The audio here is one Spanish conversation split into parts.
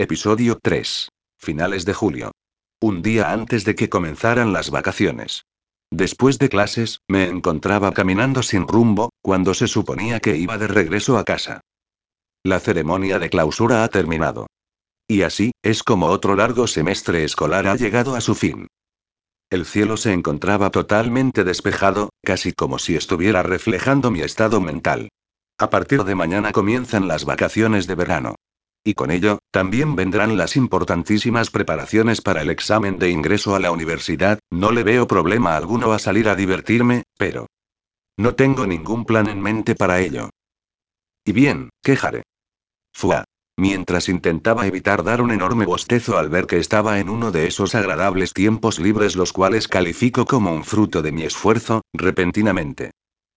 Episodio 3. Finales de julio. Un día antes de que comenzaran las vacaciones. Después de clases, me encontraba caminando sin rumbo, cuando se suponía que iba de regreso a casa. La ceremonia de clausura ha terminado. Y así, es como otro largo semestre escolar ha llegado a su fin. El cielo se encontraba totalmente despejado, casi como si estuviera reflejando mi estado mental. A partir de mañana comienzan las vacaciones de verano. Y con ello, también vendrán las importantísimas preparaciones para el examen de ingreso a la universidad. No le veo problema alguno a salir a divertirme, pero no tengo ningún plan en mente para ello. Y bien, ¿qué haré? Fua. Mientras intentaba evitar dar un enorme bostezo al ver que estaba en uno de esos agradables tiempos libres los cuales califico como un fruto de mi esfuerzo, repentinamente.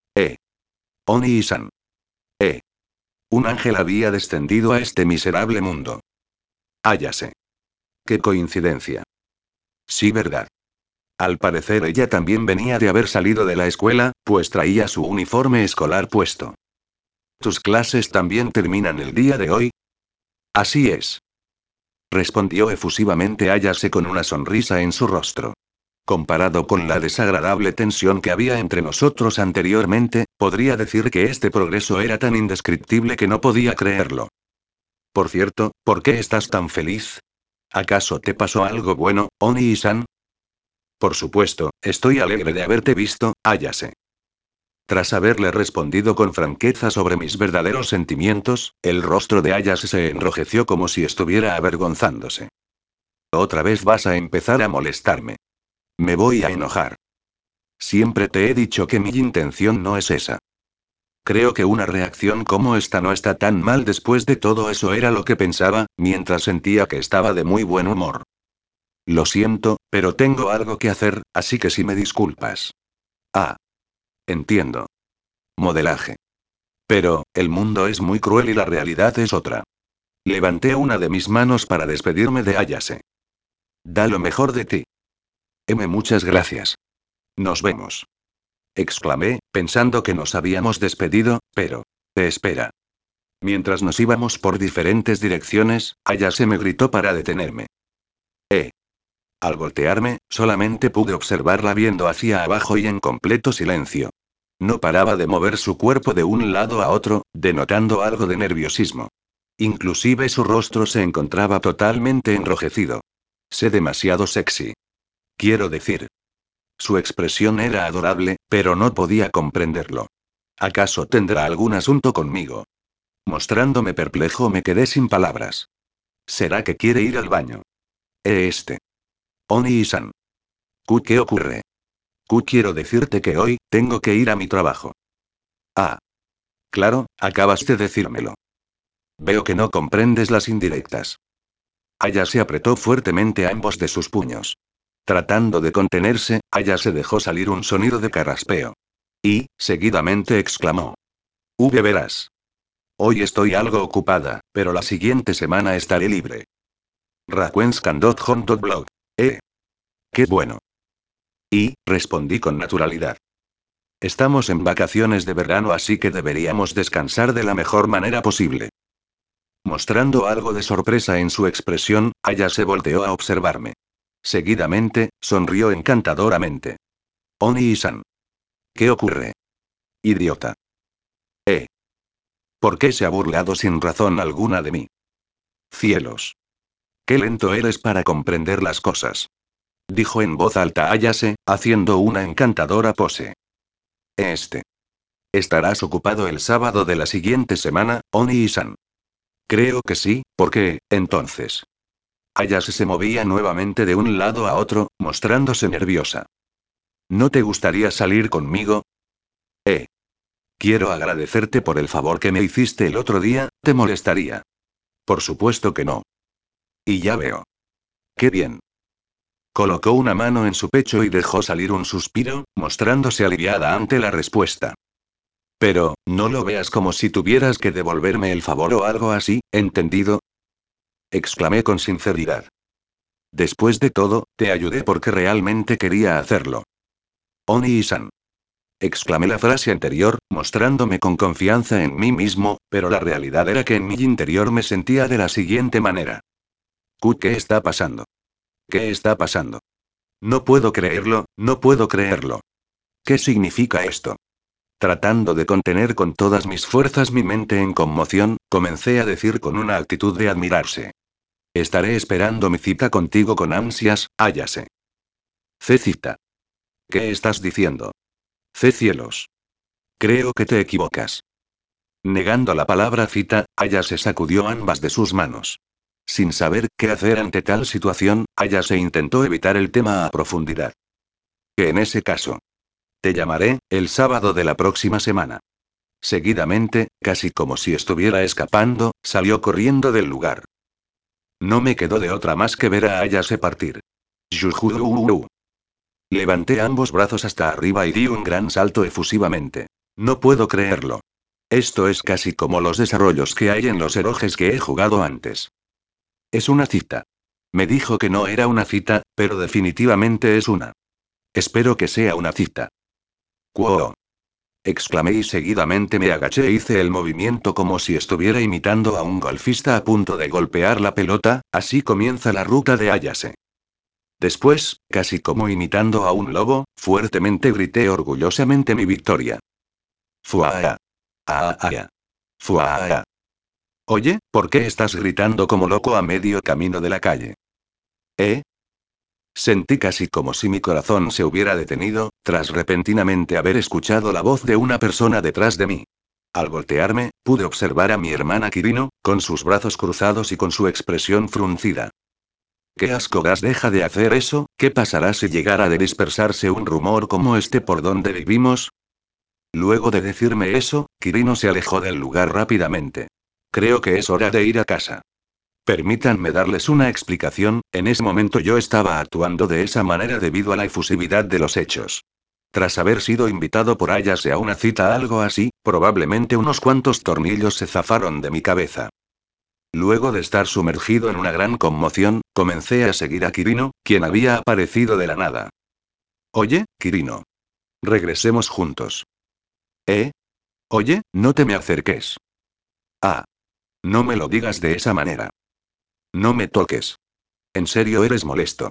Oni-san. Eh. Un ángel había descendido a este miserable mundo. Hállase. Qué coincidencia. Sí, verdad. Al parecer ella también venía de haber salido de la escuela, pues traía su uniforme escolar puesto. ¿Tus clases también terminan el día de hoy? Así es. Respondió efusivamente Ayase con una sonrisa en su rostro. Comparado con la desagradable tensión que había entre nosotros anteriormente, podría decir que este progreso era tan indescriptible que no podía creerlo. Por cierto, ¿por qué estás tan feliz? ¿Acaso te pasó algo bueno, Oni-san? Por supuesto, estoy alegre de haberte visto, Ayase. Tras haberle respondido con franqueza sobre mis verdaderos sentimientos, el rostro de Ayase se enrojeció como si estuviera avergonzándose. Otra vez vas a empezar a molestarme. Me voy a enojar. Siempre te he dicho que mi intención no es esa. Creo que una reacción como esta no está tan mal. Después de todo, eso era lo que pensaba, mientras sentía que estaba de muy buen humor. Lo siento, pero tengo algo que hacer, así que si me disculpas. Ah. Entiendo. Modelaje. Pero, el mundo es muy cruel y la realidad es otra. Levanté una de mis manos para despedirme de Ayase. Da lo mejor de ti. Muchas gracias. Nos vemos. Exclamé, pensando que nos habíamos despedido, pero... Espera. Mientras nos íbamos por diferentes direcciones, Ayase me gritó para detenerme. Al voltearme, solamente pude observarla viendo hacia abajo y en completo silencio. No paraba de mover su cuerpo de un lado a otro, denotando algo de nerviosismo. Inclusive su rostro se encontraba totalmente enrojecido. Sé demasiado sexy. Quiero decir. Su expresión era adorable, pero no podía comprenderlo. ¿Acaso tendrá algún asunto conmigo? Mostrándome perplejo me quedé sin palabras. ¿Será que quiere ir al baño? Este. Oni-san. ¿Qué ocurre? Quiero decirte que hoy, tengo que ir a mi trabajo. Ah. Claro, acabas de decírmelo. Veo que no comprendes las indirectas. Aya se apretó fuertemente ambos de sus puños. Tratando de contenerse, Aya se dejó salir un sonido de carraspeo. Y, seguidamente exclamó. Verás. Hoy estoy algo ocupada, pero la siguiente semana estaré libre. Blog. Qué bueno. Y, respondí con naturalidad. Estamos en vacaciones de verano, así que deberíamos descansar de la mejor manera posible. Mostrando algo de sorpresa en su expresión, Aya se volteó a observarme. Seguidamente, sonrió encantadoramente. Oni-san. ¿Qué ocurre? Idiota. ¿Por qué se ha burlado sin razón alguna de mí? Cielos. Qué lento eres para comprender las cosas. Dijo en voz alta Ayase, haciendo una encantadora pose. ¿Estarás ocupado el sábado de la siguiente semana, Oni-san? Creo que sí, ¿por qué, entonces? Ayase se movía nuevamente de un lado a otro, mostrándose nerviosa. ¿No te gustaría salir conmigo? Quiero agradecerte por el favor que me hiciste el otro día, ¿te molestaría? Por supuesto que no. Y ya veo. Qué bien. Colocó una mano en su pecho y dejó salir un suspiro, mostrándose aliviada ante la respuesta. Pero, no lo veas como si tuvieras que devolverme el favor o algo así, ¿entendido? Exclamé con sinceridad. Después de todo, te ayudé porque realmente quería hacerlo. Oni-san. Exclamé la frase anterior, mostrándome con confianza en mí mismo, pero la realidad era que en mi interior me sentía de la siguiente manera. ¿Qué está pasando? ¿Qué está pasando? No puedo creerlo, no puedo creerlo. ¿Qué significa esto? Tratando de contener con todas mis fuerzas mi mente en conmoción, comencé a decir con una actitud de admirarse. Estaré esperando mi cita contigo con ansias, Ayase. Cita. ¿Qué estás diciendo? Cielos. Creo que te equivocas. Negando la palabra cita, Ayase sacudió ambas de sus manos. Sin saber qué hacer ante tal situación, Ayase intentó evitar el tema a profundidad. Que en ese caso. Te llamaré, el sábado de la próxima semana. Seguidamente, casi como si estuviera escapando, salió corriendo del lugar. No me quedó de otra más que ver a Ayase partir. Yujú. Levanté ambos brazos hasta arriba y di un gran salto efusivamente. No puedo creerlo. Esto es casi como los desarrollos que hay en los eroges que he jugado antes. Es una cita. Me dijo que no era una cita, pero definitivamente es una. Espero que sea una cita. ¡Cuo! Exclamé y seguidamente me agaché e hice el movimiento como si estuviera imitando a un golfista a punto de golpear la pelota, así comienza la ruta de Ayase. Después, casi como imitando a un lobo, fuertemente grité orgullosamente mi victoria. ¡Fuaa! ¡Ah! ¡Fuaa! Oye, ¿por qué estás gritando como loco a medio camino de la calle? ¿Eh? Sentí casi como si mi corazón se hubiera detenido, tras repentinamente haber escuchado la voz de una persona detrás de mí. Al voltearme, pude observar a mi hermana Kirino, con sus brazos cruzados y con su expresión fruncida. ¡Qué asco das! Deja de hacer eso, ¿qué pasará si llegara a dispersarse un rumor como este por donde vivimos? Luego de decirme eso, Kirino se alejó del lugar rápidamente. Creo que es hora de ir a casa. Permítanme darles una explicación, en ese momento yo estaba actuando de esa manera debido a la efusividad de los hechos. Tras haber sido invitado por Ayase a una cita algo así, probablemente unos cuantos tornillos se zafaron de mi cabeza. Luego de estar sumergido en una gran conmoción, comencé a seguir a Kirino, quien había aparecido de la nada. Oye, Kirino. Regresemos juntos. ¿Eh? Oye, no te me acerques. Ah. No me lo digas de esa manera. No me toques. En serio eres molesto.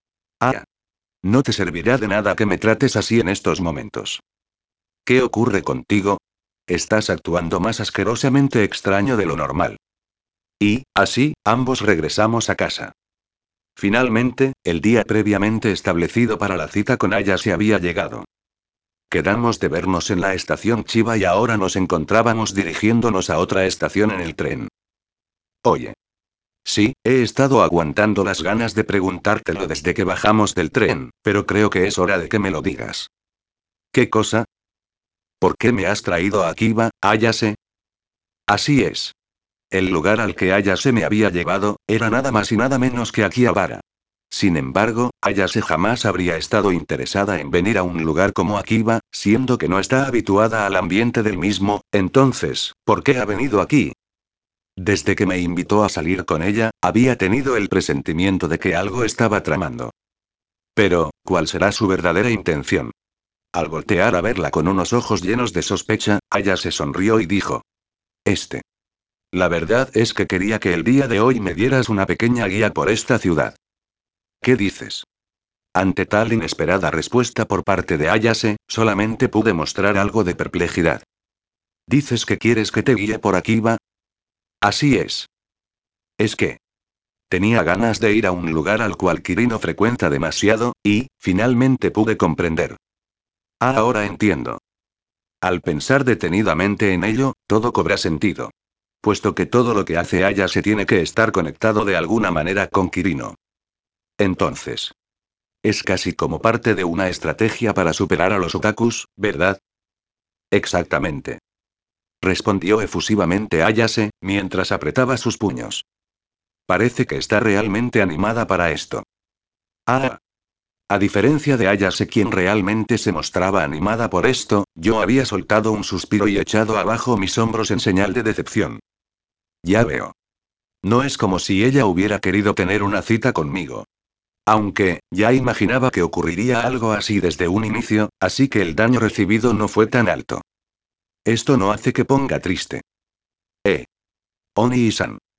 Ah. No te servirá de nada que me trates así en estos momentos. ¿Qué ocurre contigo? Estás actuando más asquerosamente extraño de lo normal. Y, así, ambos regresamos a casa. Finalmente, el día previamente establecido para la cita con Aya se había llegado. Quedamos de vernos en la estación Chiba y ahora nos encontrábamos dirigiéndonos a otra estación en el tren. Oye. Sí, he estado aguantando las ganas de preguntártelo desde que bajamos del tren, pero creo que es hora de que me lo digas. ¿Qué cosa? ¿Por qué me has traído a Akiba, Ayase? Así es. El lugar al que Ayase me había llevado, era nada más y nada menos que Akihabara. Sin embargo, Ayase jamás habría estado interesada en venir a un lugar como Akiba, siendo que no está habituada al ambiente del mismo. Entonces, ¿por qué ha venido aquí? Desde que me invitó a salir con ella, había tenido el presentimiento de que algo estaba tramando. Pero, ¿cuál será su verdadera intención? Al voltear a verla con unos ojos llenos de sospecha, Aya se sonrió y dijo. La verdad es que quería que el día de hoy me dieras una pequeña guía por esta ciudad. ¿Qué dices? Ante tal inesperada respuesta por parte de Ayase, solamente pude mostrar algo de perplejidad. ¿Dices que quieres que te guíe por aquí, va? Así es. Es que tenía ganas de ir a un lugar al cual Kirino frecuenta demasiado, y, finalmente pude comprender. Ahora entiendo. Al pensar detenidamente en ello, todo cobra sentido. Puesto que todo lo que hace Aya se tiene que estar conectado de alguna manera con Kirino. Entonces. Es casi como parte de una estrategia para superar a los otakus, ¿verdad? Exactamente. Respondió efusivamente Ayase, mientras apretaba sus puños. Parece que está realmente animada para esto. Ah. A diferencia de Ayase quien realmente se mostraba animada por esto, yo había soltado un suspiro y echado abajo mis hombros en señal de decepción. Ya veo. No es como si ella hubiera querido tener una cita conmigo. Aunque, ya imaginaba que ocurriría algo así desde un inicio, así que el daño recibido no fue tan alto. Esto no hace que ponga triste. Oni-san.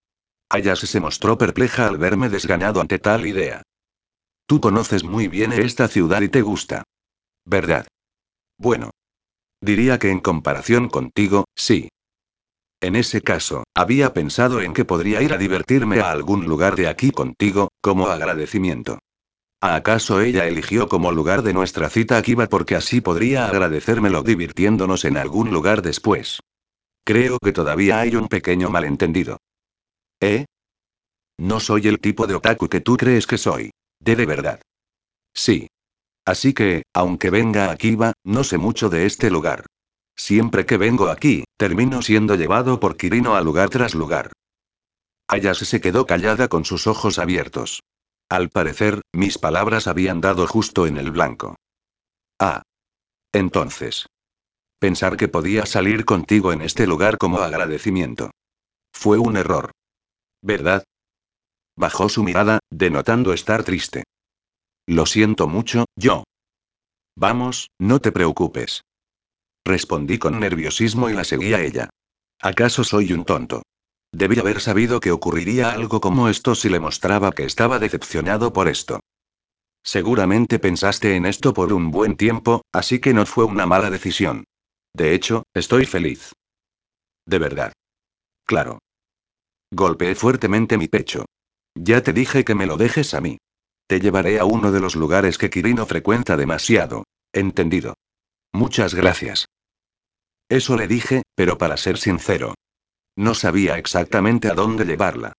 Ayase se mostró perpleja al verme desganado ante tal idea. Tú conoces muy bien esta ciudad y te gusta. ¿Verdad? Bueno. Diría que en comparación contigo, sí. En ese caso, había pensado en que podría ir a divertirme a algún lugar de aquí contigo, como agradecimiento. ¿Acaso ella eligió como lugar de nuestra cita a Kiva porque así podría agradecérmelo divirtiéndonos en algún lugar después? Creo que todavía hay un pequeño malentendido. ¿Eh? No soy el tipo de otaku que tú crees que soy. De verdad. Sí. Así que, aunque venga a Kiva, no sé mucho de este lugar. Siempre que vengo aquí, termino siendo llevado por Kirino a lugar tras lugar. Ayase se quedó callada con sus ojos abiertos. Al parecer, mis palabras habían dado justo en el blanco. Ah. Entonces. Pensar que podía salir contigo en este lugar como agradecimiento. Fue un error. ¿Verdad? Bajó su mirada, denotando estar triste. Lo siento mucho, yo. Vamos, no te preocupes. Respondí con nerviosismo y la seguí a ella. ¿Acaso soy un tonto? Debí haber sabido que ocurriría algo como esto si le mostraba que estaba decepcionado por esto. Seguramente pensaste en esto por un buen tiempo, así que no fue una mala decisión. De hecho, estoy feliz. De verdad. Claro. Golpeé fuertemente mi pecho. Ya te dije que me lo dejes a mí. Te llevaré a uno de los lugares que Kirino frecuenta demasiado. Entendido. Muchas gracias. Eso le dije, pero para ser sincero. No sabía exactamente a dónde llevarla.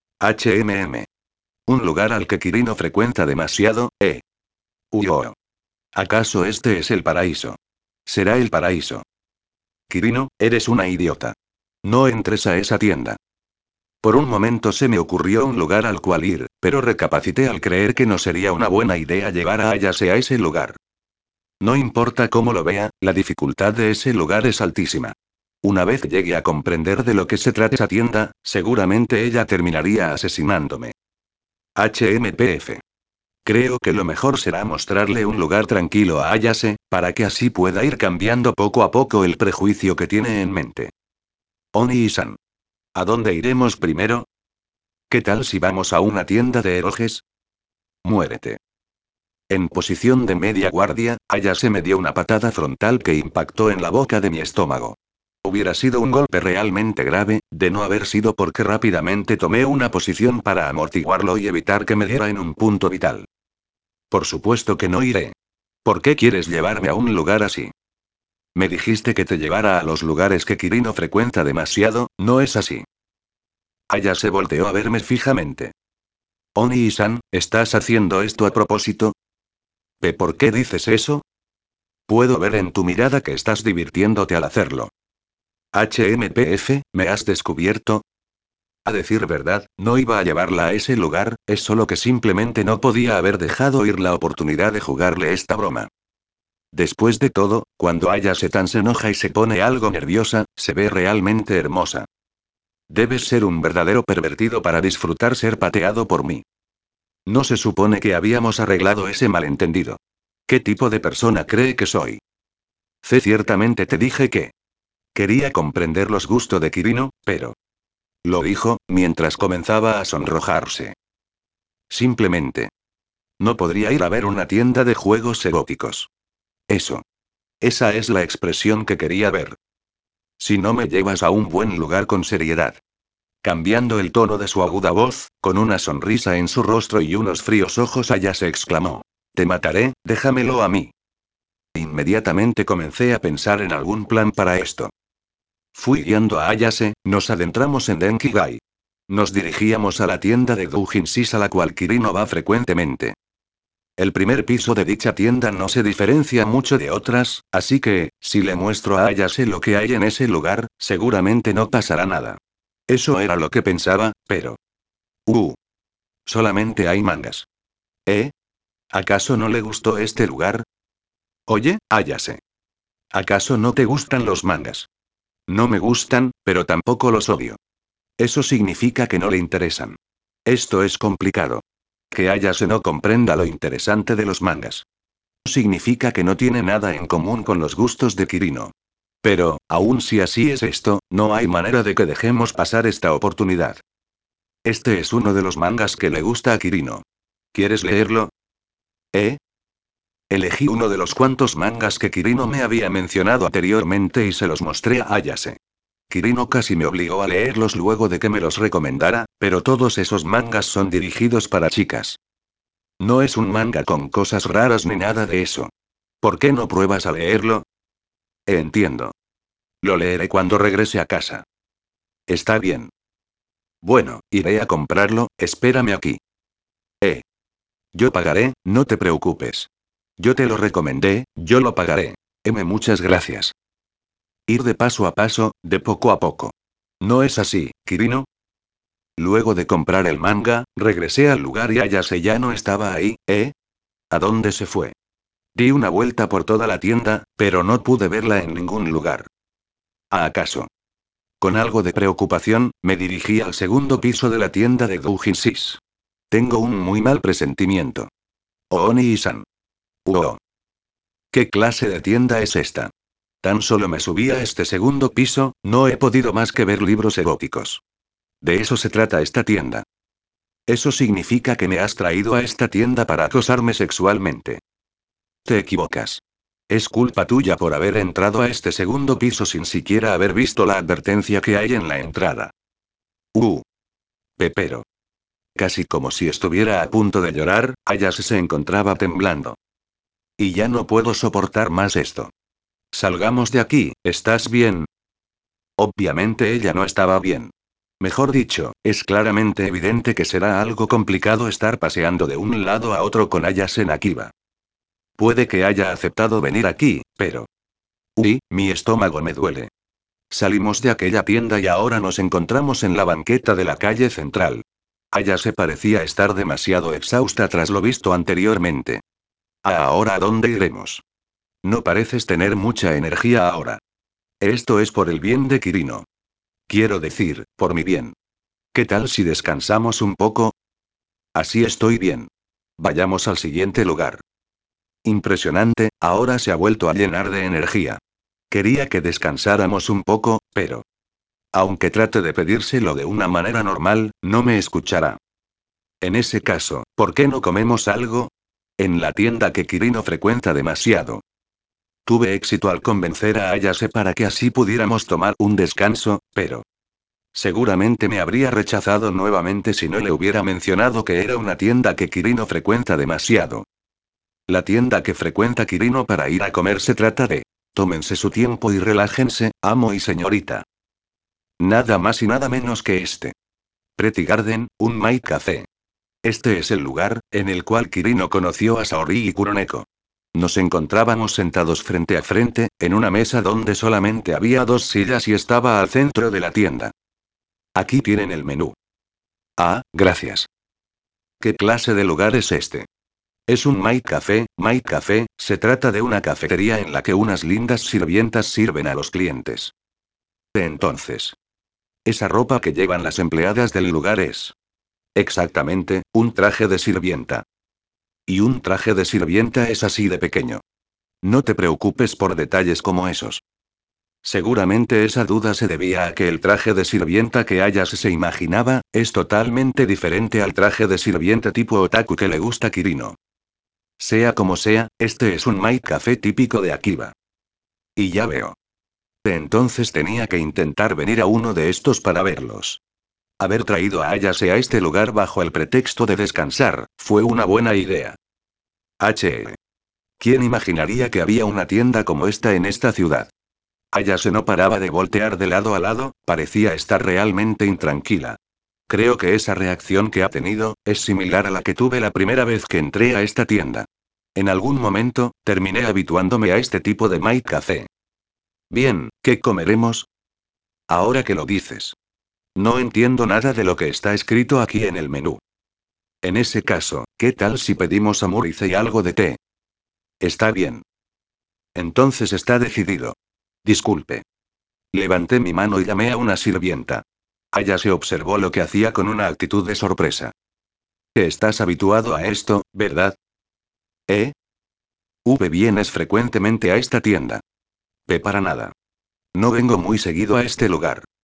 Un lugar al que Kirino frecuenta demasiado, ¿eh? Oh. ¿Acaso este es el paraíso? Será el paraíso. Kirino, eres una idiota. No entres a esa tienda. Por un momento se me ocurrió un lugar al cual ir, pero recapacité al creer que no sería una buena idea llevar a Ayase a ese lugar. No importa cómo lo vea, la dificultad de ese lugar es altísima. Una vez llegue a comprender de lo que se trata esa tienda, seguramente ella terminaría asesinándome. HMPF. Creo que lo mejor será mostrarle un lugar tranquilo a Ayase, para que así pueda ir cambiando poco a poco el prejuicio que tiene en mente. Oni-san. ¿A dónde iremos primero? ¿Qué tal si vamos a una tienda de relojes? Muérete. En posición de media guardia, Ayase me dio una patada frontal que impactó en la boca de mi estómago. Hubiera sido un golpe realmente grave, de no haber sido porque rápidamente tomé una posición para amortiguarlo y evitar que me diera en un punto vital. Por supuesto que no iré. ¿Por qué quieres llevarme a un lugar así? Me dijiste que te llevara a los lugares que Kirino frecuenta demasiado, ¿no es así? Ayase volteó a verme fijamente. Oni-san, ¿estás haciendo esto a propósito? ¿Por qué dices eso? Puedo ver en tu mirada que estás divirtiéndote al hacerlo. HMPF, ¿me has descubierto? A decir verdad, no iba a llevarla a ese lugar, es solo que simplemente no podía haber dejado ir la oportunidad de jugarle esta broma. Después de todo, cuando Ayase tan se enoja y se pone algo nerviosa, se ve realmente hermosa. Debes ser un verdadero pervertido para disfrutar ser pateado por mí. No se supone que habíamos arreglado ese malentendido. ¿Qué tipo de persona cree que soy? Ciertamente te dije que quería comprender los gustos de Kirino, pero... Lo dijo, mientras comenzaba a sonrojarse. Simplemente. No podría ir a ver una tienda de juegos eróticos. Eso. Esa es la expresión que quería ver. Si no me llevas a un buen lugar con seriedad. Cambiando el tono de su aguda voz, con una sonrisa en su rostro y unos fríos ojos, Aya se exclamó. Te mataré, déjamelo a mí. Inmediatamente comencé a pensar en algún plan para esto. Fui guiando a Ayase, nos adentramos en Denkigai. Nos dirigíamos a la tienda de doujinshis a la cual Kirino va frecuentemente. El primer piso de dicha tienda no se diferencia mucho de otras, así que, si le muestro a Ayase lo que hay en ese lugar, seguramente no pasará nada. Eso era lo que pensaba, pero... Solamente hay mangas. ¿Eh? ¿Acaso no le gustó este lugar? Oye, Ayase. ¿Acaso no te gustan los mangas? No me gustan, pero tampoco los odio. Eso significa que no le interesan. Esto es complicado. Que Ayase no comprenda lo interesante de los mangas. Significa que no tiene nada en común con los gustos de Kirino. Pero, aun si así es esto, no hay manera de que dejemos pasar esta oportunidad. Este es uno de los mangas que le gusta a Kirino. ¿Quieres leerlo? ¿Eh? Elegí uno de los cuantos mangas que Kirino me había mencionado anteriormente y se los mostré a Ayase. Kirino casi me obligó a leerlos luego de que me los recomendara, pero todos esos mangas son dirigidos para chicas. No es un manga con cosas raras ni nada de eso. ¿Por qué no pruebas a leerlo? Entiendo. Lo leeré cuando regrese a casa. Está bien. Bueno, iré a comprarlo, espérame aquí. Eh. Yo pagaré, no te preocupes. Yo te lo recomendé, yo lo pagaré. Muchas gracias. Ir de paso a paso, de poco a poco. ¿No es así, Kirino? Luego de comprar el manga, regresé al lugar y Ayase ya no estaba ahí, ¿eh? ¿A dónde se fue? Di una vuelta por toda la tienda, pero no pude verla en ningún lugar. ¿Acaso? Con algo de preocupación, me dirigí al segundo piso de la tienda de Doujinsis. Tengo un muy mal presentimiento. Ooni-san. Oh. ¿Qué clase de tienda es esta? Tan solo me subí a este segundo piso, no he podido más que ver libros eróticos. De eso se trata esta tienda. Eso significa que me has traído a esta tienda para acosarme sexualmente. Te equivocas. Es culpa tuya por haber entrado a este segundo piso sin siquiera haber visto la advertencia que hay en la entrada. Pepero. Casi como si estuviera a punto de llorar, Ayase se encontraba temblando. Y ya no puedo soportar más esto. Salgamos de aquí, ¿estás bien? Obviamente ella no estaba bien. Mejor dicho, es claramente evidente que será algo complicado estar paseando de un lado a otro con Ayase en Akiba. Puede que haya aceptado venir aquí, pero... Uy, mi estómago me duele. Salimos de aquella tienda y ahora nos encontramos en la banqueta de la calle central. Ayase parecía estar demasiado exhausta tras lo visto anteriormente. Ahora, ¿a dónde iremos? No pareces tener mucha energía ahora. Esto es por el bien de Kirino. Quiero decir, por mi bien. ¿Qué tal si descansamos un poco? Así estoy bien. Vayamos al siguiente lugar. Impresionante, ahora se ha vuelto a llenar de energía. Quería que descansáramos un poco, pero... Aunque trate de pedírselo de una manera normal, no me escuchará. En ese caso, ¿por qué no comemos algo? En la tienda que Kirino frecuenta demasiado. Tuve éxito al convencer a Ayase para que así pudiéramos tomar un descanso, pero... Seguramente me habría rechazado nuevamente si no le hubiera mencionado que era una tienda que Kirino frecuenta demasiado. La tienda que frecuenta Kirino para ir a comer se trata de... Tómense su tiempo y relájense, amo y señorita. Nada más y nada menos que este. Pretty Garden, un Mai Café. Este es el lugar, en el cual Kirino conoció a Saori y Kuroneko. Nos encontrábamos sentados frente a frente, en una mesa donde solamente había dos sillas y estaba al centro de la tienda. Aquí tienen el menú. Ah, gracias. ¿Qué clase de lugar es este? Es un Mai Café, se trata de una cafetería en la que unas lindas sirvientas sirven a los clientes. Entonces, esa ropa que llevan las empleadas del lugar es... Exactamente, un traje de sirvienta. Y un traje de sirvienta es así de pequeño. No te preocupes por detalles como esos. Seguramente esa duda se debía a que el traje de sirvienta que Ayase se imaginaba, es totalmente diferente al traje de sirvienta tipo otaku que le gusta a Kirino. Sea como sea, este es un Mai Café típico de Akiba. Y ya veo. Entonces tenía que intentar venir a uno de estos para verlos. Haber traído a Ayase a este lugar bajo el pretexto de descansar, fue una buena idea. ¿Quién imaginaría que había una tienda como esta en esta ciudad? Ayase no paraba de voltear de lado a lado, parecía estar realmente intranquila. Creo que esa reacción que ha tenido, es similar a la que tuve la primera vez que entré a esta tienda. En algún momento, terminé habituándome a este tipo de Mai Café. Bien, ¿qué comeremos? Ahora que lo dices. No entiendo nada de lo que está escrito aquí en el menú. En ese caso, ¿qué tal si pedimos amurice y algo de té? Está bien. Entonces está decidido. Disculpe. Levanté mi mano y llamé a una sirvienta. Aya se observó lo que hacía con una actitud de sorpresa. Estás habituado a esto, ¿verdad? ¿Eh? Vienes frecuentemente a esta tienda. Para nada. No vengo muy seguido a este lugar.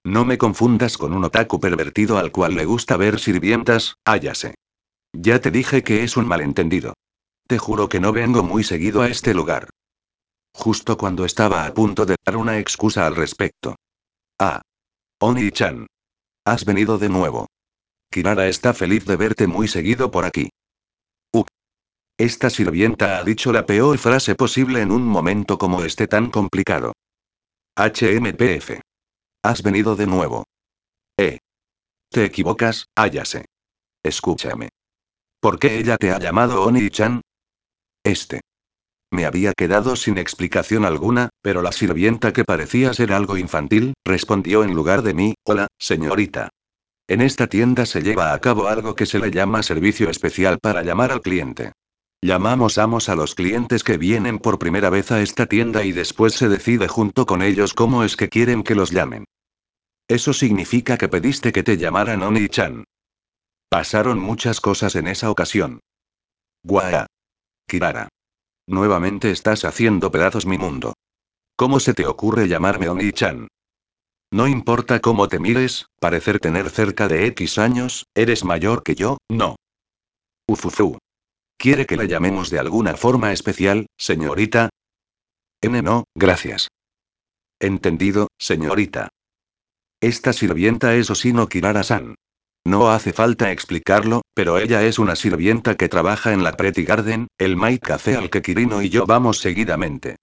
No me confundas con un otaku pervertido al cual le gusta ver sirvientas, Ayase. Ya te dije que es un malentendido. Te juro que no vengo muy seguido a este lugar. Justo cuando estaba a punto de dar una excusa al respecto. Ah. Oni-chan. Has venido de nuevo. Kirara está feliz de verte muy seguido por aquí. Esta sirvienta ha dicho la peor frase posible en un momento como este tan complicado. HMPF. Has venido de nuevo. Te equivocas, Ayase. Escúchame. ¿Por qué ella te ha llamado Oni-chan? Este. Me había quedado sin explicación alguna, pero la sirvienta, que parecía ser algo infantil, respondió en lugar de mí: hola, señorita. En esta tienda se lleva a cabo algo que se le llama servicio especial para llamar al cliente. Llamamos amos a los clientes que vienen por primera vez a esta tienda y después se decide junto con ellos cómo es que quieren que los llamen. Eso significa que pediste que te llamaran Oni-chan. Pasaron muchas cosas en esa ocasión. Guau. Kirara. Nuevamente estás haciendo pedazos mi mundo. ¿Cómo se te ocurre llamarme Oni-chan? No importa cómo te mires, parecer tener cerca de X años, eres mayor que yo, no. Ufufu. ¿Quiere que la llamemos de alguna forma especial, señorita? No, gracias. Entendido, señorita. Esta sirvienta es Osino Kirara-san. No hace falta explicarlo, pero ella es una sirvienta que trabaja en la Pretty Garden, el Maid Café al que Kirino y yo vamos seguidamente.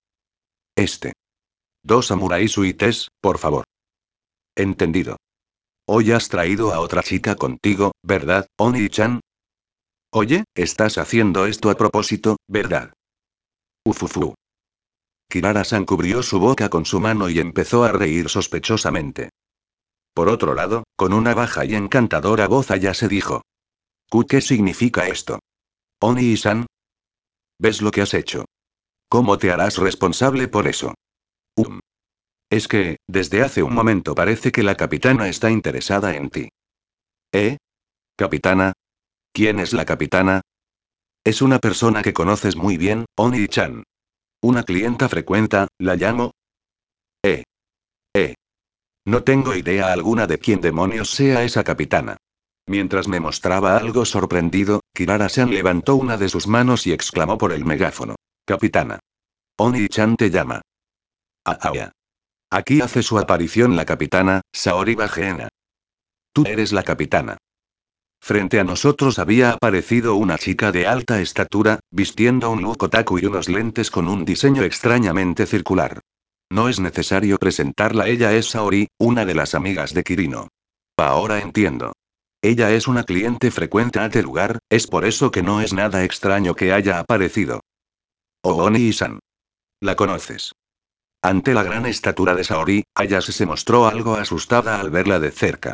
Dos samurai suites, por favor. Entendido. Hoy has traído a otra chica contigo, ¿verdad, Oni-chan? Oye, estás haciendo esto a propósito, ¿verdad? Ufufu. Kirara-san cubrió su boca con su mano y empezó a reír sospechosamente. Por otro lado, con una baja y encantadora voz Ayase dijo. ¿Qué significa esto? Oni-san. ¿Ves lo que has hecho? ¿Cómo te harás responsable por eso? Es que, desde hace un momento parece que la capitana está interesada en ti. ¿Eh? ¿Capitana? ¿Quién es la capitana? Es una persona que conoces muy bien, Oni-chan. Una clienta frecuenta, la llamo. Eh. No tengo idea alguna de quién demonios sea esa capitana. Mientras me mostraba algo sorprendido, Kirara-san levantó una de sus manos y exclamó por el megáfono. Capitana. Oni-chan te llama. Ah. Aquí hace su aparición la capitana, Saori Bajena. Tú eres la capitana. Frente a nosotros había aparecido una chica de alta estatura, vistiendo un look otaku y unos lentes con un diseño extrañamente circular. No es necesario presentarla, ella es Saori, una de las amigas de Kirino. Ahora entiendo. Ella es una cliente frecuente a este lugar, es por eso que no es nada extraño que haya aparecido. Oni-san. ¿La conoces? Ante la gran estatura de Saori, Ayase se mostró algo asustada al verla de cerca.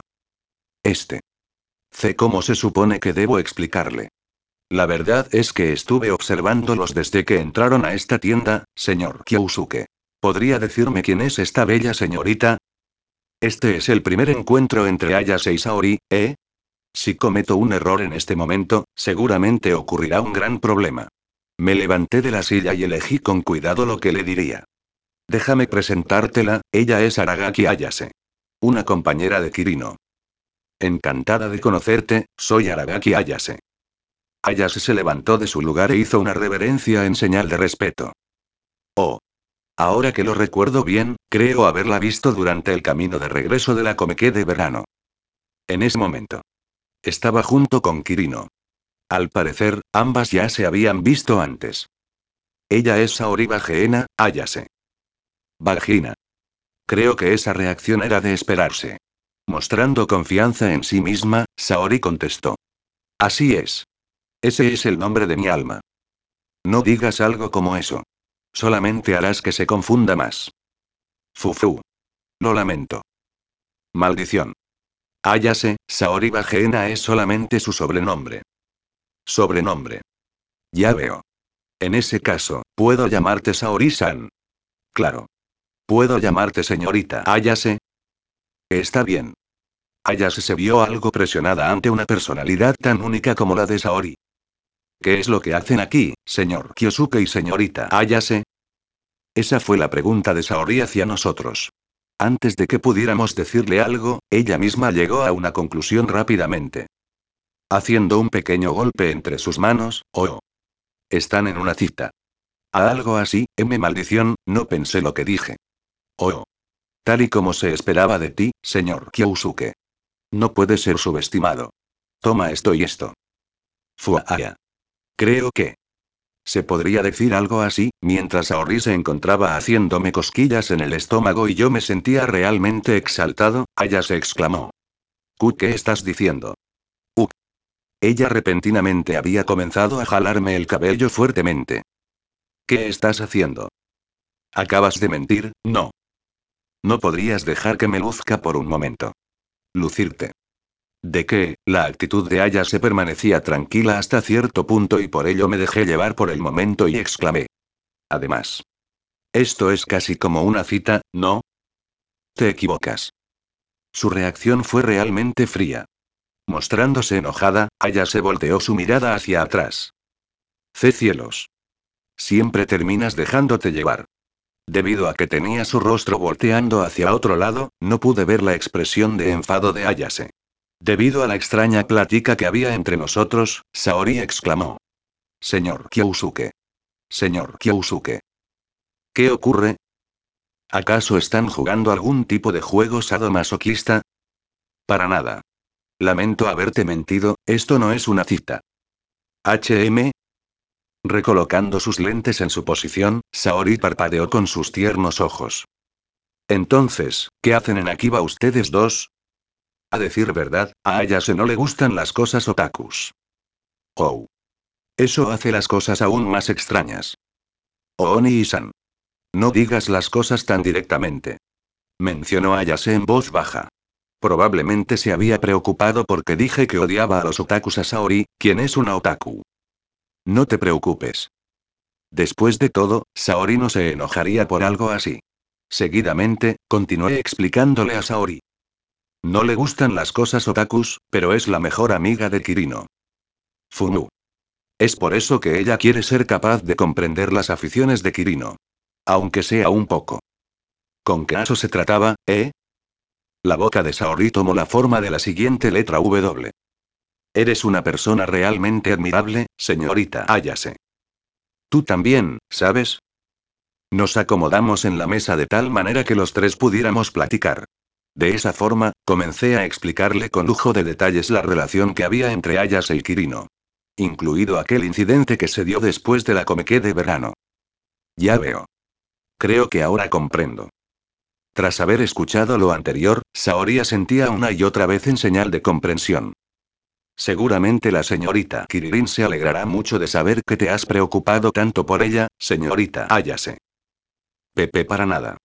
¿Cómo se supone que debo explicarle? La verdad es que estuve observándolos desde que entraron a esta tienda, señor Kyosuke. ¿Podría decirme quién es esta bella señorita? Este es el primer encuentro entre Ayase y Saori, ¿eh? Si cometo un error en este momento, seguramente ocurrirá un gran problema. Me levanté de la silla y elegí con cuidado lo que le diría. Déjame presentártela, ella es Aragaki Ayase. Una compañera de Kirino. Encantada de conocerte, soy Aragaki Ayase. Ayase se levantó de su lugar e hizo una reverencia en señal de respeto. Oh. Ahora que lo recuerdo bien, creo haberla visto durante el camino de regreso de la Comiqué de verano. En ese momento. Estaba junto con Kirino. Al parecer, ambas ya se habían visto antes. Ella es Saori Bajena, Ayase. Vagina. Creo que esa reacción era de esperarse. Mostrando confianza en sí misma, Saori contestó. Así es. Ese es el nombre de mi alma. No digas algo como eso. Solamente harás que se confunda más. Fufu. Lo lamento. Maldición. Ayase, Saori Bajena es solamente su sobrenombre. Sobrenombre. Ya veo. En ese caso, ¿puedo llamarte Saori-san? Claro. ¿Puedo llamarte señorita Ayase? Está bien. Ayase se vio algo presionada ante una personalidad tan única como la de Saori. ¿Qué es lo que hacen aquí, señor Kyosuke y señorita Ayase? Esa fue la pregunta de Saori hacia nosotros. Antes de que pudiéramos decirle algo, ella misma llegó a una conclusión rápidamente. Haciendo un pequeño golpe entre sus manos, oh. Están en una cita. A algo así, maldición, no pensé lo que dije. Oh. Tal y como se esperaba de ti, señor Kyosuke. No puede ser subestimado. Toma esto y esto. Fuaya. Creo que. Se podría decir algo así, mientras Aori se encontraba haciéndome cosquillas en el estómago y yo me sentía realmente exaltado, Aya se exclamó. ¿Qué estás diciendo? Ella repentinamente había comenzado a jalarme el cabello fuertemente. ¿Qué estás haciendo? Acabas de mentir, no. No podrías dejar que me luzca por un momento. Lucirte. De que, la actitud de Aya se permanecía tranquila hasta cierto punto y por ello me dejé llevar por el momento y exclamé. Además. Esto es casi como una cita, ¿no? Te equivocas. Su reacción fue realmente fría. Mostrándose enojada, Aya se volteó su mirada hacia atrás. Cielos. Siempre terminas dejándote llevar. Debido a que tenía su rostro volteando hacia otro lado, no pude ver la expresión de enfado de Ayase. Debido a la extraña plática que había entre nosotros, Saori exclamó. Señor Kyosuke. Señor Kyosuke. ¿Qué ocurre? ¿Acaso están jugando algún tipo de juego sadomasoquista? Para nada. Lamento haberte mentido, esto no es una cita. HM. Recolocando sus lentes en su posición, Saori parpadeó con sus tiernos ojos. Entonces, ¿qué hacen en Akiba ustedes dos? A decir verdad, a Ayase no le gustan las cosas otakus. Oh. Eso hace las cosas aún más extrañas. Oni-san. No digas las cosas tan directamente. Mencionó Ayase en voz baja. Probablemente se había preocupado porque dije que odiaba a los otakus a Saori, quien es una otaku. No te preocupes. Después de todo, Saori no se enojaría por algo así. Seguidamente, continué explicándole a Saori. No le gustan las cosas otakus, pero es la mejor amiga de Kirino. Fumu. Es por eso que ella quiere ser capaz de comprender las aficiones de Kirino. Aunque sea un poco. ¿Con qué aso se trataba, eh? La boca de Saori tomó la forma de la siguiente letra W. Eres una persona realmente admirable, señorita Ayase. Tú también, ¿sabes? Nos acomodamos en la mesa de tal manera que los tres pudiéramos platicar. De esa forma, comencé a explicarle con lujo de detalles la relación que había entre Ayase y Kirino. Incluido aquel incidente que se dio después de la comequé de verano. Ya veo. Creo que ahora comprendo. Tras haber escuchado lo anterior, Saori asentía una y otra vez en señal de comprensión. Seguramente la señorita Kiririn se alegrará mucho de saber que te has preocupado tanto por ella, señorita Ayase. Pepe para nada.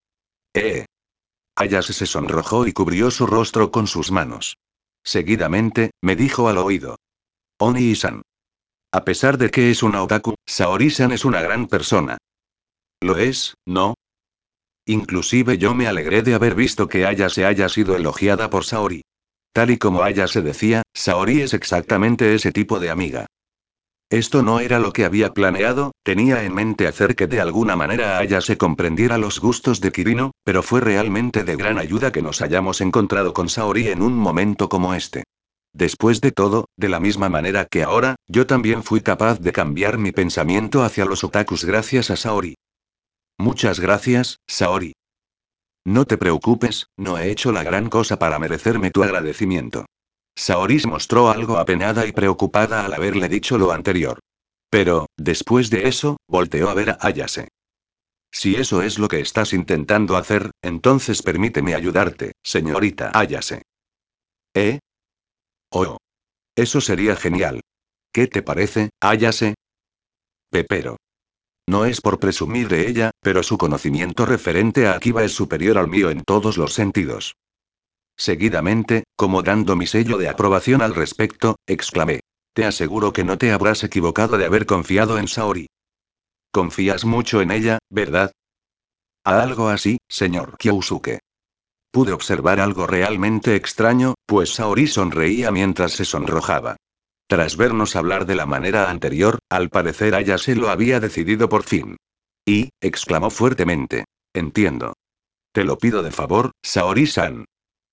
Ayase se sonrojó y cubrió su rostro con sus manos. Seguidamente, me dijo al oído. Oni-san. A pesar de que es una otaku, Saori-san es una gran persona. Lo es, ¿no? Inclusive yo me alegré de haber visto que Ayase haya sido elogiada por Saori. Tal y como Ayase decía, Saori es exactamente ese tipo de amiga. Esto no era lo que había planeado, tenía en mente hacer que de alguna manera Ayase comprendiera los gustos de Kirino, pero fue realmente de gran ayuda que nos hayamos encontrado con Saori en un momento como este. Después de todo, de la misma manera que ahora, yo también fui capaz de cambiar mi pensamiento hacia los otakus gracias a Saori. Muchas gracias, Saori. No te preocupes, no he hecho la gran cosa para merecerme tu agradecimiento. Saori se mostró algo apenada y preocupada al haberle dicho lo anterior. Pero, después de eso, volteó a ver a Ayase. Si eso es lo que estás intentando hacer, entonces permíteme ayudarte, señorita Ayase. ¿Eh? Oh. Eso sería genial. ¿Qué te parece, Ayase? Pepero. No es por presumir de ella, pero su conocimiento referente a Akiba es superior al mío en todos los sentidos. Seguidamente, como dando mi sello de aprobación al respecto, exclamé. Te aseguro que no te habrás equivocado de haber confiado en Saori. Confías mucho en ella, ¿verdad? A algo así, señor Kyosuke. Pude observar algo realmente extraño, pues Saori sonreía mientras se sonrojaba. Tras vernos hablar de la manera anterior, al parecer Ayase lo había decidido por fin. Y, exclamó fuertemente. Entiendo. Te lo pido de favor, Saori-san.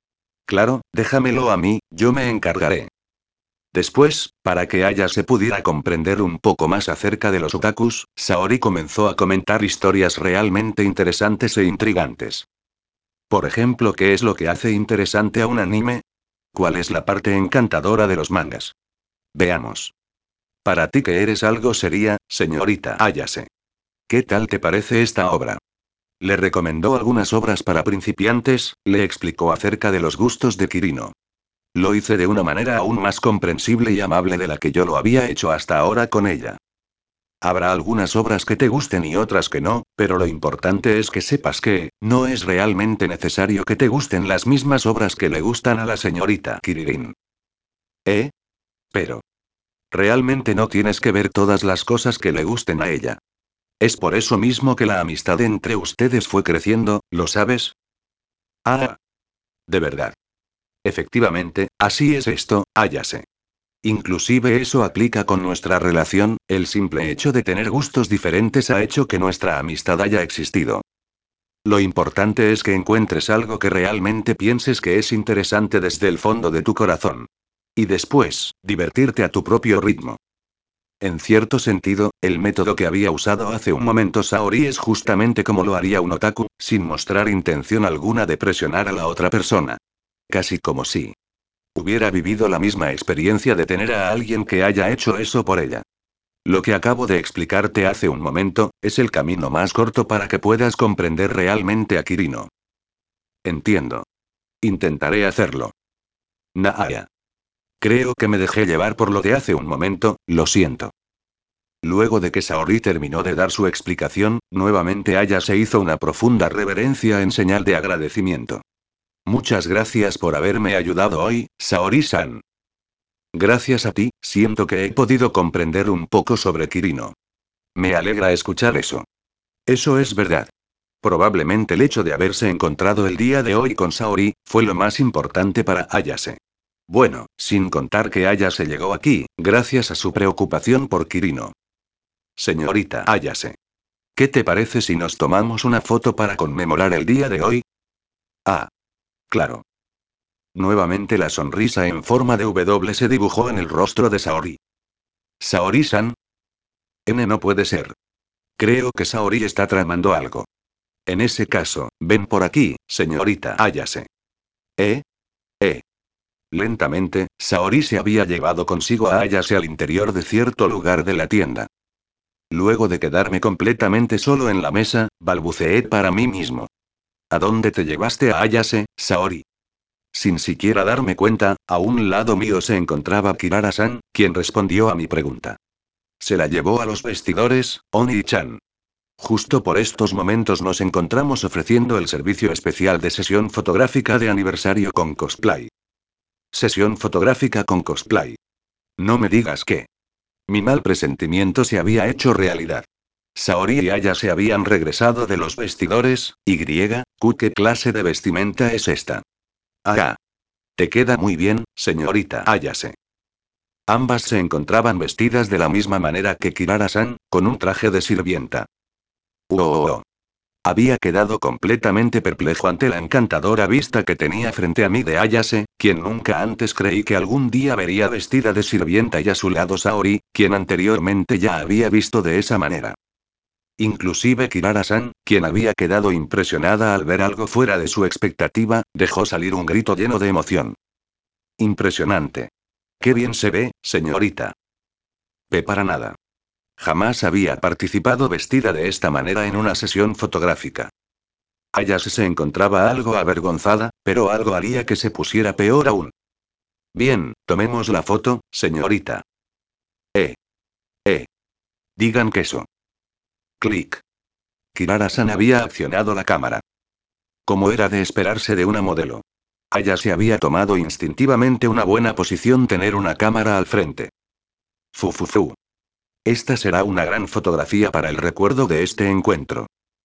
Claro, déjamelo a mí, yo me encargaré. Después, para que Ayase pudiera comprender un poco más acerca de los otakus, Saori comenzó a comentar historias realmente interesantes e intrigantes. Por ejemplo, ¿qué es lo que hace interesante a un anime? ¿Cuál es la parte encantadora de los mangas? Veamos. Para ti que eres algo seria, señorita Ayase. ¿Qué tal te parece esta obra? Le recomendó algunas obras para principiantes, le explicó acerca de los gustos de Kirino. Lo hice de una manera aún más comprensible y amable de la que yo lo había hecho hasta ahora con ella. Habrá algunas obras que te gusten y otras que no, pero lo importante es que sepas que, no es realmente necesario que te gusten las mismas obras que le gustan a la señorita Kiririn. ¿Eh? Pero. Realmente no tienes que ver todas las cosas que le gusten a ella. Es por eso mismo que la amistad entre ustedes fue creciendo, ¿lo sabes? Ah. De verdad. Efectivamente, así es esto, háyase. Inclusive eso aplica con nuestra relación, el simple hecho de tener gustos diferentes ha hecho que nuestra amistad haya existido. Lo importante es que encuentres algo que realmente pienses que es interesante desde el fondo de tu corazón. Y después, divertirte a tu propio ritmo. En cierto sentido, el método que había usado hace un momento Saori es justamente como lo haría un otaku, sin mostrar intención alguna de presionar a la otra persona. Casi como si hubiera vivido la misma experiencia de tener a alguien que haya hecho eso por ella. Lo que acabo de explicarte hace un momento, es el camino más corto para que puedas comprender realmente a Kirino. Entiendo. Intentaré hacerlo. Naaya. Creo que me dejé llevar por lo de hace un momento, lo siento. Luego de que Saori terminó de dar su explicación, nuevamente Aya se hizo una profunda reverencia en señal de agradecimiento. Muchas gracias por haberme ayudado hoy, Saori-san. Gracias a ti, siento que he podido comprender un poco sobre Kirino. Me alegra escuchar eso. Eso es verdad. Probablemente el hecho de haberse encontrado el día de hoy con Saori, fue lo más importante para Ayase. Bueno, sin contar que Ayase llegó aquí, gracias a su preocupación por Kirino. Señorita Ayase. ¿Qué te parece si nos tomamos una foto para conmemorar el día de hoy? Ah. Claro. Nuevamente la sonrisa en forma de W se dibujó en el rostro de Saori. Saori-san. No puede ser. Creo que Saori está tramando algo. En ese caso, ven por aquí, señorita Ayase. ¿Eh? ¿Eh? Lentamente, Saori se había llevado consigo a Ayase al interior de cierto lugar de la tienda. Luego de quedarme completamente solo en la mesa, balbuceé para mí mismo. ¿A dónde te llevaste a Ayase, Saori? Sin siquiera darme cuenta, a un lado mío se encontraba Kirara-san, quien respondió a mi pregunta. Se la llevó a los vestidores, Oni-chan. Justo por estos momentos nos encontramos ofreciendo el servicio especial de sesión fotográfica de aniversario con cosplay. Sesión fotográfica con cosplay. No me digas que. Mi mal presentimiento se había hecho realidad. Saori y Aya se habían regresado de los vestidores, ¿qué clase de vestimenta es esta? Ah. Te queda muy bien, señorita Ayase. Ambas se encontraban vestidas de la misma manera que Kirara-san, con un traje de sirvienta. Oh. Había quedado completamente perplejo ante la encantadora vista que tenía frente a mí de Ayase, quien nunca antes creí que algún día vería vestida de sirvienta y a su lado Saori, quien anteriormente ya había visto de esa manera. Inclusive Kirara-san, quien había quedado impresionada al ver algo fuera de su expectativa, dejó salir un grito lleno de emoción. Impresionante. Qué bien se ve, señorita. Para nada. Jamás había participado vestida de esta manera en una sesión fotográfica. Ayase se encontraba algo avergonzada, pero algo haría que se pusiera peor aún. Bien, tomemos la foto, señorita. Eh. Eh. Digan queso. Clic. Kirara-san había accionado la cámara. Como era de esperarse de una modelo. Ayase había tomado instintivamente una buena posición tener una cámara al frente. Fufufu. Esta será una gran fotografía para el recuerdo de este encuentro.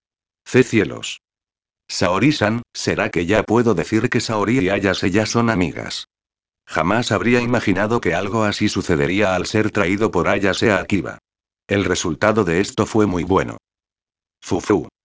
Cielos. Saori-san, ¿será que ya puedo decir que Saori y Ayase ya son amigas? Jamás habría imaginado que algo así sucedería al ser traído por Ayase a Akiba. El resultado de esto fue muy bueno. Fufu.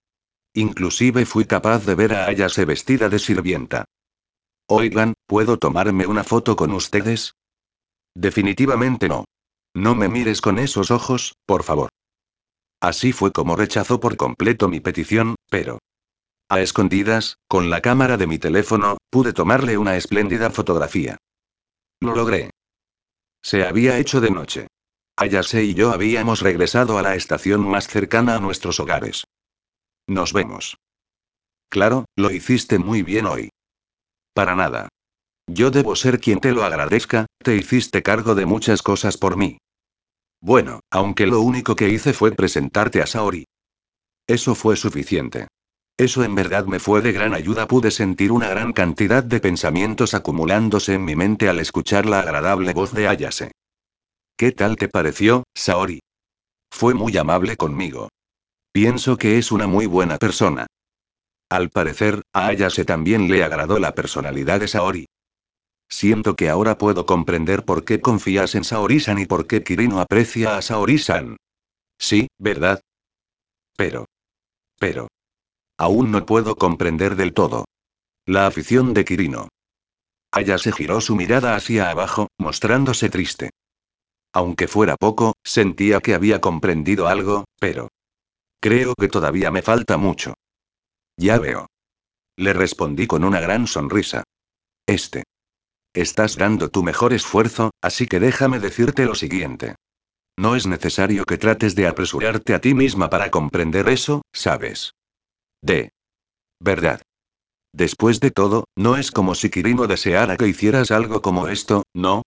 Inclusive fui capaz de ver a Ayase vestida de sirvienta. Oigan, ¿puedo tomarme una foto con ustedes? Definitivamente no. No me mires con esos ojos, por favor. Así fue como rechazó por completo mi petición, pero... A escondidas, con la cámara de mi teléfono, pude tomarle una espléndida fotografía. Lo logré. Se había hecho de noche. Ayase y yo habíamos regresado a la estación más cercana a nuestros hogares. Nos vemos. Claro, lo hiciste muy bien hoy. Para nada. Yo debo ser quien te lo agradezca, te hiciste cargo de muchas cosas por mí. Bueno, aunque lo único que hice fue presentarte a Saori. Eso fue suficiente. Eso en verdad me fue de gran ayuda. Pude sentir una gran cantidad de pensamientos acumulándose en mi mente al escuchar la agradable voz de Ayase. ¿Qué tal te pareció, Saori? Fue muy amable conmigo. Pienso que es una muy buena persona. Al parecer, a Ayase también le agradó la personalidad de Saori. Siento que ahora puedo comprender por qué confías en Saori-san y por qué Kirino aprecia a Saori-san. Sí, ¿verdad? Pero. Pero. Aún no puedo comprender del todo. La afición de Kirino. Ayase giró su mirada hacia abajo, mostrándose triste. Aunque fuera poco, sentía que había comprendido algo, pero... Creo que todavía me falta mucho. Ya veo. Le respondí con una gran sonrisa. Este. Estás dando tu mejor esfuerzo, así que déjame decirte lo siguiente. No es necesario que trates de apresurarte a ti misma para comprender eso, ¿sabes? De verdad. Después de todo, no es como si Kirino deseara que hicieras algo como esto, ¿no?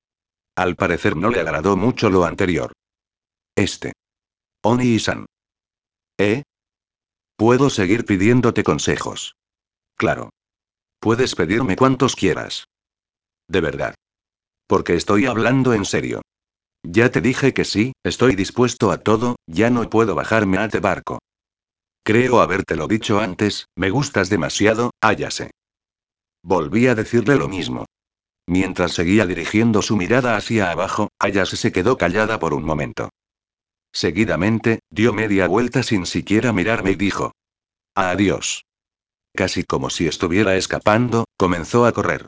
Al parecer no le agradó mucho lo anterior. Este. Oni-san. ¿Eh? Puedo seguir pidiéndote consejos. Claro. Puedes pedirme cuantos quieras. De verdad. Porque estoy hablando en serio. Ya te dije que sí, estoy dispuesto a todo, ya no puedo bajarme a este barco. Creo habértelo dicho antes, me gustas demasiado, Ayase. Volví a decirle lo mismo. Mientras seguía dirigiendo su mirada hacia abajo, Ayase se quedó callada por un momento. Seguidamente, dio media vuelta sin siquiera mirarme y dijo: Adiós. Casi como si estuviera escapando, comenzó a correr.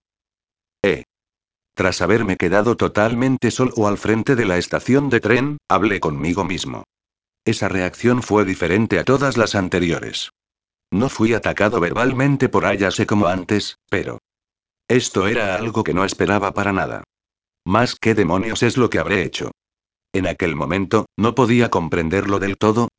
Tras haberme quedado totalmente solo al frente de la estación de tren, hablé conmigo mismo. Esa reacción fue diferente a todas las anteriores. No fui atacado verbalmente por Ayase como antes, pero... Esto era algo que no esperaba para nada. Más qué demonios es lo que habré hecho. En aquel momento, no podía comprenderlo del todo,